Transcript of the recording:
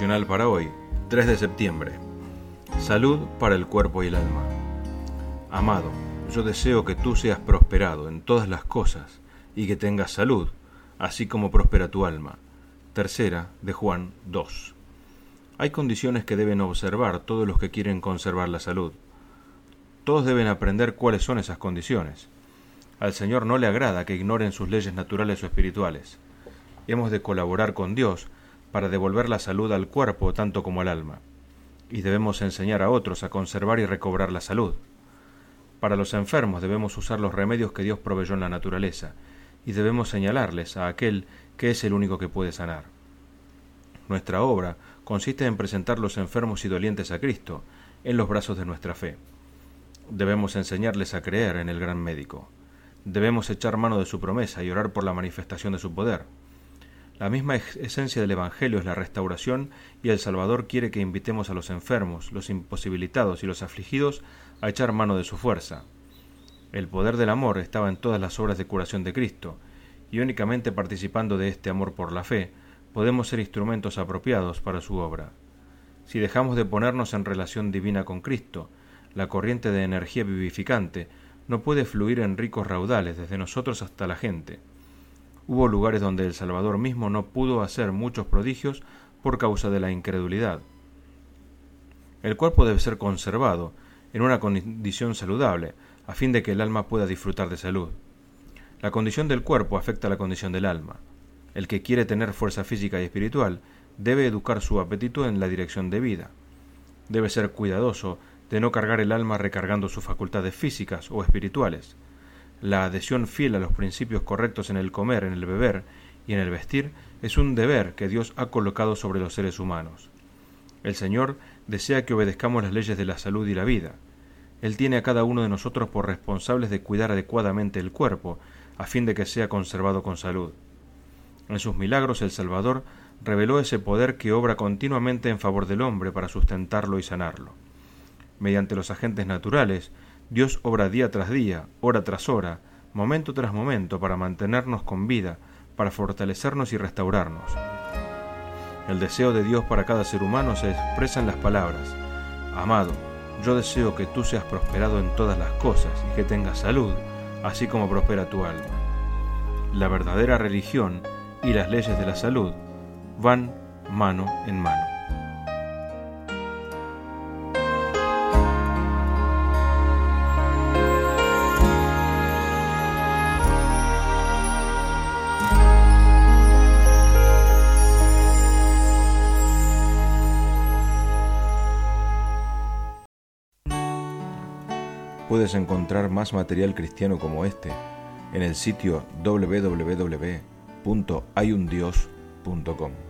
devocional para hoy, 3 de septiembre. Salud para el cuerpo y el alma. Amado, yo deseo que tú seas prosperado en todas las cosas y que tengas salud, así como prospera tu alma. Tercera de Juan 2. Hay condiciones que deben observar todos los que quieren conservar la salud. Todos deben aprender cuáles son esas condiciones. Al Señor no le agrada que ignoren sus leyes naturales o espirituales. Hemos de colaborar con Dios para devolver la salud al cuerpo tanto como al alma. Y debemos enseñar a otros a conservar y recobrar la salud. Para los enfermos debemos usar los remedios que Dios proveyó en la naturaleza, y debemos señalarles a aquel que es el único que puede sanar. Nuestra obra consiste en presentar los enfermos y dolientes a Cristo en los brazos de nuestra fe. Debemos enseñarles a creer en el gran médico. Debemos echar mano de su promesa y orar por la manifestación de su poder. La misma esencia del Evangelio es la restauración, y el Salvador quiere que invitemos a los enfermos, los imposibilitados y los afligidos a echar mano de su fuerza. El poder del amor estaba en todas las obras de curación de Cristo, y únicamente participando de este amor por la fe, podemos ser instrumentos apropiados para su obra. Si dejamos de ponernos en relación divina con Cristo, la corriente de energía vivificante no puede fluir en ricos raudales desde nosotros hasta la gente. Hubo lugares donde el Salvador mismo no pudo hacer muchos prodigios por causa de la incredulidad. El cuerpo debe ser conservado en una condición saludable, a fin de que el alma pueda disfrutar de salud. La condición del cuerpo afecta a la condición del alma. El que quiere tener fuerza física y espiritual debe educar su apetito en la dirección debida. Debe ser cuidadoso de no cargar el alma recargando sus facultades físicas o espirituales. La adhesión fiel a los principios correctos en el comer, en el beber y en el vestir es un deber que Dios ha colocado sobre los seres humanos. El Señor desea que obedezcamos las leyes de la salud y la vida. Él tiene a cada uno de nosotros por responsables de cuidar adecuadamente el cuerpo, a fin de que sea conservado con salud. En sus milagros el Salvador reveló ese poder que obra continuamente en favor del hombre para sustentarlo y sanarlo. Mediante los agentes naturales, Dios obra día tras día, hora tras hora, momento tras momento, para mantenernos con vida, para fortalecernos y restaurarnos. El deseo de Dios para cada ser humano se expresa en las palabras: Amado, yo deseo que tú seas prosperado en todas las cosas y que tengas salud, así como prospera tu alma. La verdadera religión y las leyes de la salud van mano en mano. Puedes encontrar más material cristiano como este en el sitio www.hayundios.com.